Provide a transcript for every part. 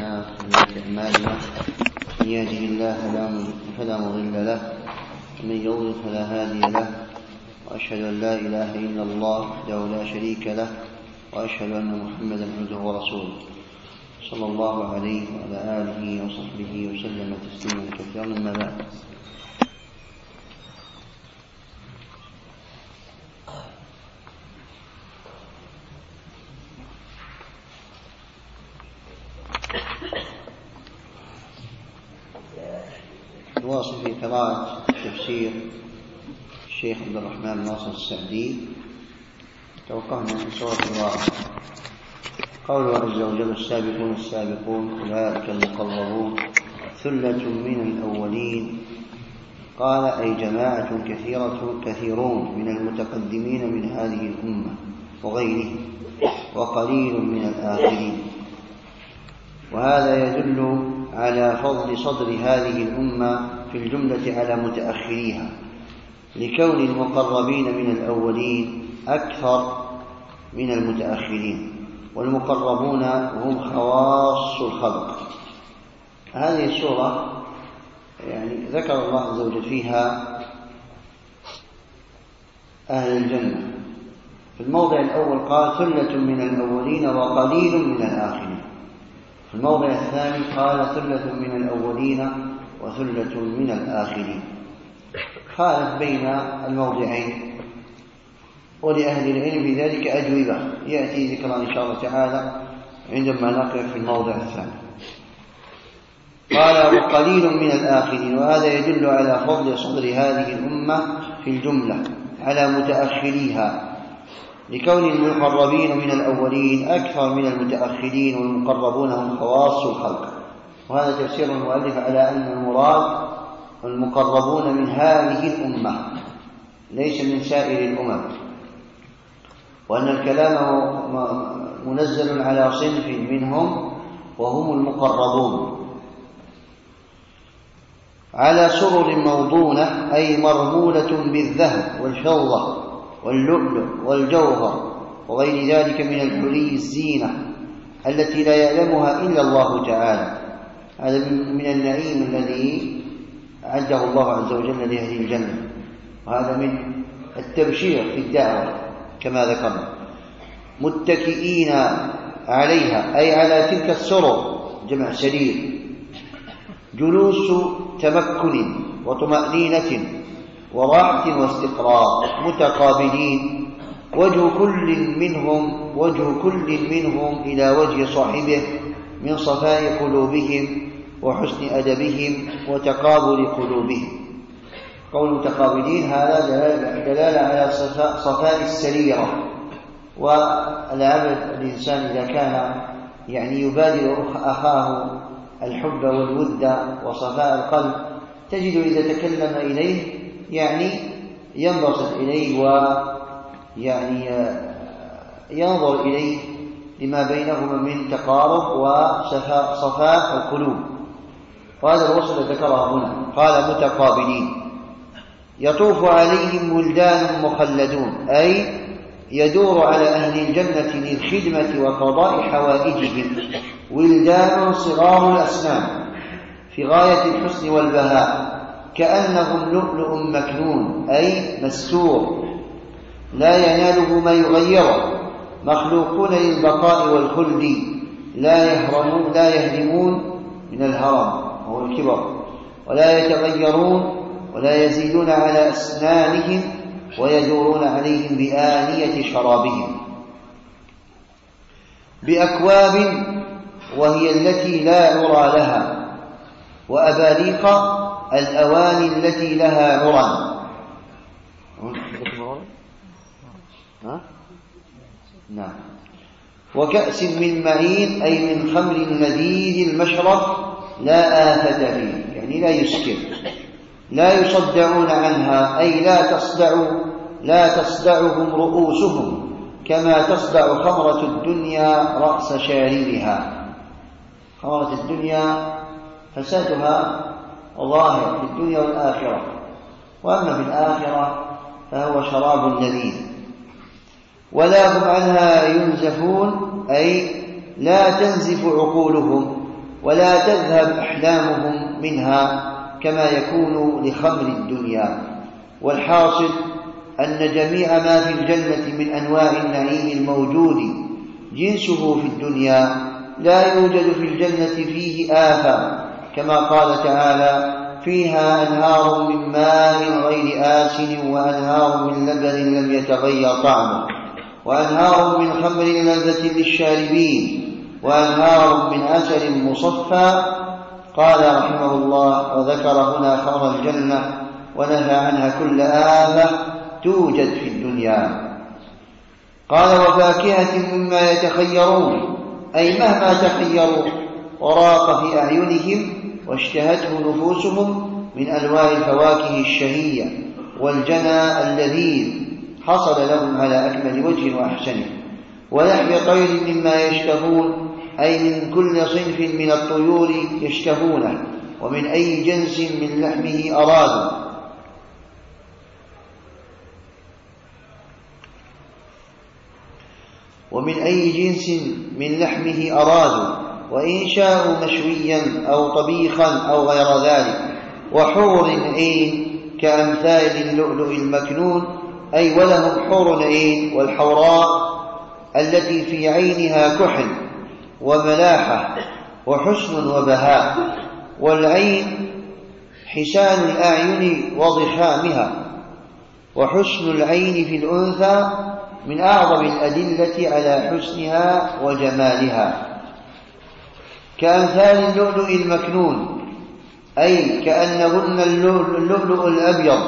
لنا في أعمالنا من يهده الله فلا مضل له ومن يضلل فلا هادي له وأشهد أن لا إله إلا الله وحده لا شريك له وأشهد أن محمدا عبده ورسوله صلى الله عليه وعلى آله وصحبه وسلم تسليما كثيرا. أما بعد، نواصل في قراءة تفسير الشيخ عبد الرحمن ناصر السعدي. توقفنا في سورة الواقعة. قوله عز وجل: السابقون السابقون أولئك المقربون ثلة من الأولين. قال: أي جماعة كثيرون من المتقدمين من هذه الأمة وغيره، وقليل من الآخرين. وهذا يدل على فضل صدر هذه الأمة في الجملة على متأخريها، لكون المقربين من الأولين أكثر من المتأخرين، والمقربون هم خواص الخلق. هذه السورة ذكر الله عز وجل فيها أهل الجنة. في الموضع الأول قال: ثلة من الأولين وقليل من الآخرين. في الموضع الثاني قال: ثلة من الأولين وثلة من الآخرين. خالف بين الموضعين، ولأهل العلم في ذلك أجوبة يأتي ذكرها إن شاء الله تعالى عندما نقف في الموضع الثاني. قال: وقليل من الآخرين. وهذا يدل على فضل صدر هذه الأمة في الجملة على متأخريها، لكون المقربين من الأولين أكثر من المتأخرين، والمقربون هم خواص الخلق. وهذا تفسير المؤلف على أن المراد المقربون من هذه الأمة ليس من سائر الأمم، وأن الكلام منزل على صنف منهم وهم المقربون، على سرر موضونة أي مرمولة بالذهب والفضة واللؤلؤ والجوهر وغير ذلك من الحلي الزينة التي لا يعلمها إلا الله تعالى. هذا من النعيم الذي أعده الله عز وجل لأهل الجنة، وهذا من التبشير في الدعوة كما ذكرنا. متكئين عليها أي على تلك السرر، جمع سرير، جلوس تمكن وطمأنينة وراحة واستقرار، متقابلين، وجه كل منهم إلى وجه صاحبه من صفاء قلوبهم وحسن أدبهم وتقابل قلوبهم. قول متقابلين هذا دلالة على صفاء السريرة. والعبد الإنسان إذا كان يبادر أخاه الحب والود وصفاء القلب، تجد إذا تكلم إليه ينبسط إليه ينظر إليه لما بينهما من تقارب وصفاء القلوب. وهذا الوصف ذكرها هنا. قال: متقابلين. يطوف عليهم ولدان مخلدون أي يدور على أهل الجنة للخدمة وقضاء حوائجهم ولدان صغار الأسنان في غاية الحسن والبهاء، كأنهم لؤلؤ مكنون أي مستور لا يناله ما يغيره، مخلوقون للبقاء والخلد، لا يهرمون من الهرم وهو الكبر، ولا يتغيرون ولا يزيدون على أسنانهم، ويدورون عليهم بآنية شرابهم، بأكواب وهي التي لا عرى لها، وأباريق الأواني التي لها عرى. نعم. وكأس من معين أي من خمر لذيذ المشرب لا آفة فيه، لا يسكر، لا يصدعون عنها أي لا تصدعهم رؤوسهم كما تصدع خمرة الدنيا رأس شاربها. خمرة الدنيا فسادها ظاهر في الدنيا والآخرة، وأما في الآخرة فهو شراب لذيذ. ولا هم عنها ينزفون أي لا تنزف عقولهم ولا تذهب أحلامهم منها كما يكون لخمر الدنيا. والحاصل أن جميع ما في الجنة من أنواع النعيم الموجود جنسه في الدنيا لا يوجد في الجنة فيه آفة، كما قال تعالى: فيها أنهار من ماء غير آسن وأنهار من لبن لم يتغير طعمه وأنهار من خمر لذة للشاربين وأنهار من عسل مصفى. قال رحمه الله: وذكر هنا خمر الجنة ونهى عنها كل آفة توجد في الدنيا. قال: وفاكهة مما يتخيرون، أي مهما تخيروا وراق في أعينهم واشتهته نفوسهم من أنواع الفواكه الشهية والجنى اللذيذ حصل لهم على أكمل وجه وأحسنه. ولحم طير مما يشتهون، أي من كل صنف من الطيور يشتهونه ومن أي جنس من لحمه أرادوا. وإن شاءوا مشويا أو طبيخا أو غير ذلك. وحور عين كأمثال اللؤلؤ المكنون، أي ولهم حور عين، والحوراء التي في عينها كحل وملاحة وحسن وبهاء. والعين حسان الأعين وضخامها، وحسن العين في الأنثى من أعظم الأدلة على حسنها وجمالها. كأمثال اللؤلؤ المكنون، أي كأنهن اللؤلؤ الأبيض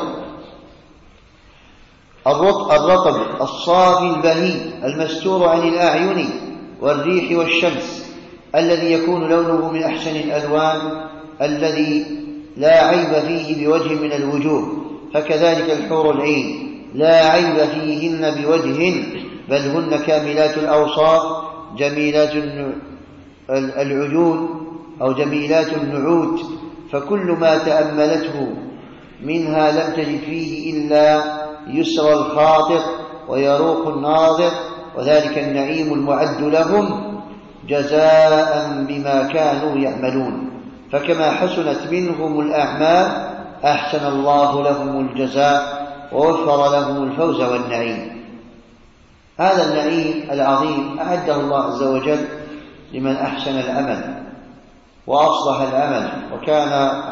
الرطب الصافي البهي المستور عن الأعين والريح والشمس، الذي يكون لونه من أحسن الألوان الذي لا عيب فيه بوجه من الوجوه. فكذلك الحور العين لا عيب فيهن بوجه، بل هن كاملات الأوصاف جميلات العيون أو جميلات النعوت. فكل ما تأملته منها لم تجد فيه إلا يسر الخاطر ويروق الناظر، وذلك النعيم المعد لهم جزاء بما كانوا يعملون. فكما حسنت منهم الأعمال أحسن الله لهم الجزاء ووفر لهم الفوز والنعيم. هذا النعيم العظيم أعده الله عز وجل لمن أحسن العمل وأصلح العمل وكان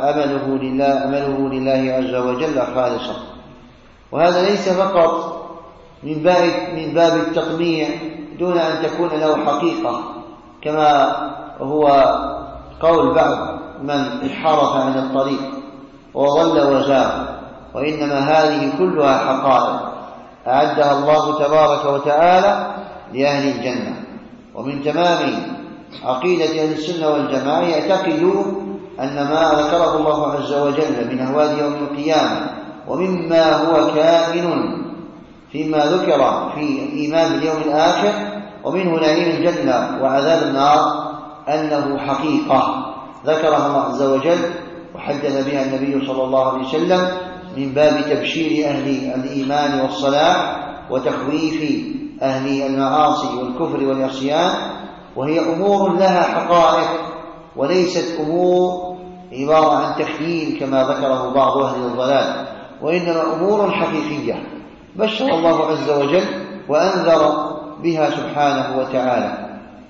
عمله لله عز وجل خالصا. وهذا ليس فقط من باب التطميع دون أن تكون له حقيقة، كما هو قول بعض من انحرف عن الطريق وضل وزاغ، وإنما هذه كلها حقائق أعدها الله تبارك وتعالى لأهل الجنة. ومن تمام عقيدة أهل السنة والجماعة يعتقدون أن ما ذكره الله عز وجل من أهوال يوم القيامة ومما هو كائن فيما ذكر في الإيمان باليوم الآخر ومنه نعيم الجنة وعذاب النار أنه حقيقة ذكرها الله عز وجل وحدث بها النبي صلى الله عليه وسلم من باب تبشير أهل الإيمان والصلاح وتخويف أهل المعاصي والكفر والعصيان. وهي أمور لها حقائق وليست أمور عبارة عن تخييل كما ذكره بعض أهل الضلال، وإنما أمور حقيقية بشر الله عز وجل وأنذر بها سبحانه وتعالى.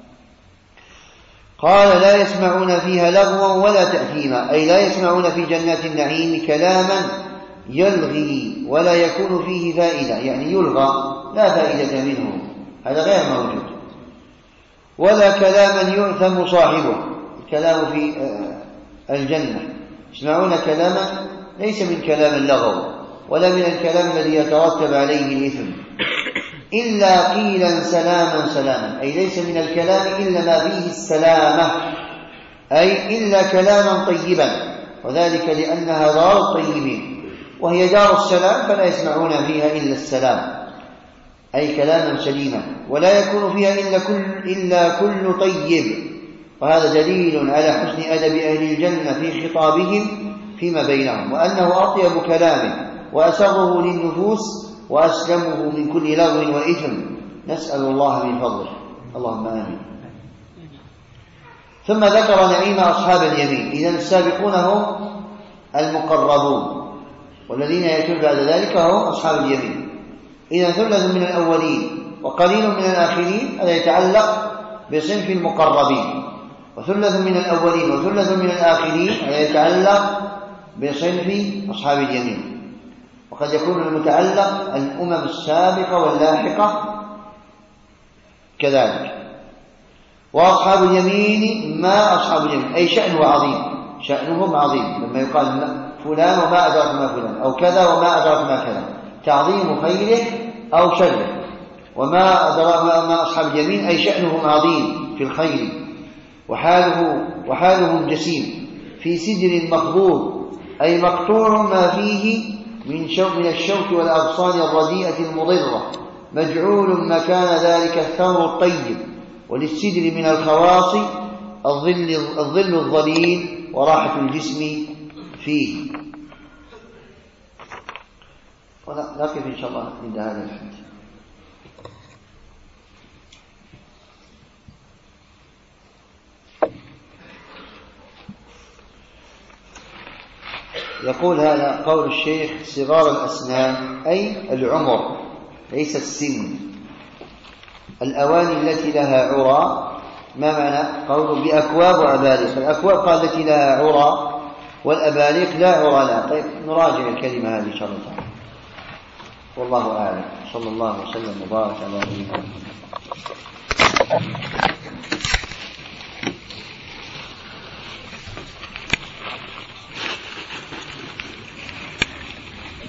قال: لا يسمعون فيها لغوا ولا تأثيما، أي لا يسمعون في جنات النعيم كلاما يلغي ولا يكون فيه فائدة، يعني يلغى لا فائدة منه، هذا غير موجود. ولا كلاما يؤثم صاحبه، الكلام في الجنة يسمعون كلاما ليس من كلام اللغو ولا من الكلام الذي يترتب عليه الإثم، إلا قيلا سلاما سلاما، أي ليس من الكلام إلا ما فيه السلامة، أي إلا كلاما طيبا، وذلك لأنها دار الطيبين وهي دار السلام، فلا يسمعون فيها إلا السلام، أي كلاما سليما. ولا يكون فيها إلا كل طيب، وهذا دليل على حسن أدب أهل الجنة في خطابهم فيما بينهم، وأنه أطيب كلام وأسره للنفوس وأسلمه من كل لغو وإثم. نسأل الله من فضله، اللهم آمين. ثم ذكر نعيم أصحاب اليمين. إذن السابقون هم المقربون، والذين يأتون بعد ذلك هم أصحاب اليمين. إذن ثلث من الأولين وقليل من الآخرين، هذا يتعلق بصنف المقربين، وثلث من الأولين وثلث من الآخرين هذا يتعلق بصنف أصحاب اليمين. وقد يكون المتعلق الأمم السابقة واللاحقة كذلك. وأصحاب اليمين ما أصحاب اليمين أي شأنه عظيم، شأنهم عظيم، لما يقال فلان وما أدراك ما فلان، أو كذا وما أدراك ما كذا، تعظيم خيره أو شره. وما أدراك ما أصحاب اليمين أي شأنهم عظيم في الخير، وحالهم جسيم في سدر مخضود أي مقطوع ما فيه من الشوك والأغصان الرديئة المضرة، مجعول مكان ذلك الثمر الطيب. وللسدر من الخواص الظل الظليل وراحة الجسم فيه. ونقف إن شاء الله عند هذا الحد. يقول هذا قول الشيخ صغار الأسنان أي العمر ليس السن. الأواني التي لها عرى، ما معنى قوله بأكواب وأباريق؟ الأكواب قال التي لها عرى، والأباريق لا عرى لها. طيب نراجع الكلمة هذه إن شاء الله تعالى، والله أعلم. صلى الله وسلم وبارك على نبينا محمد.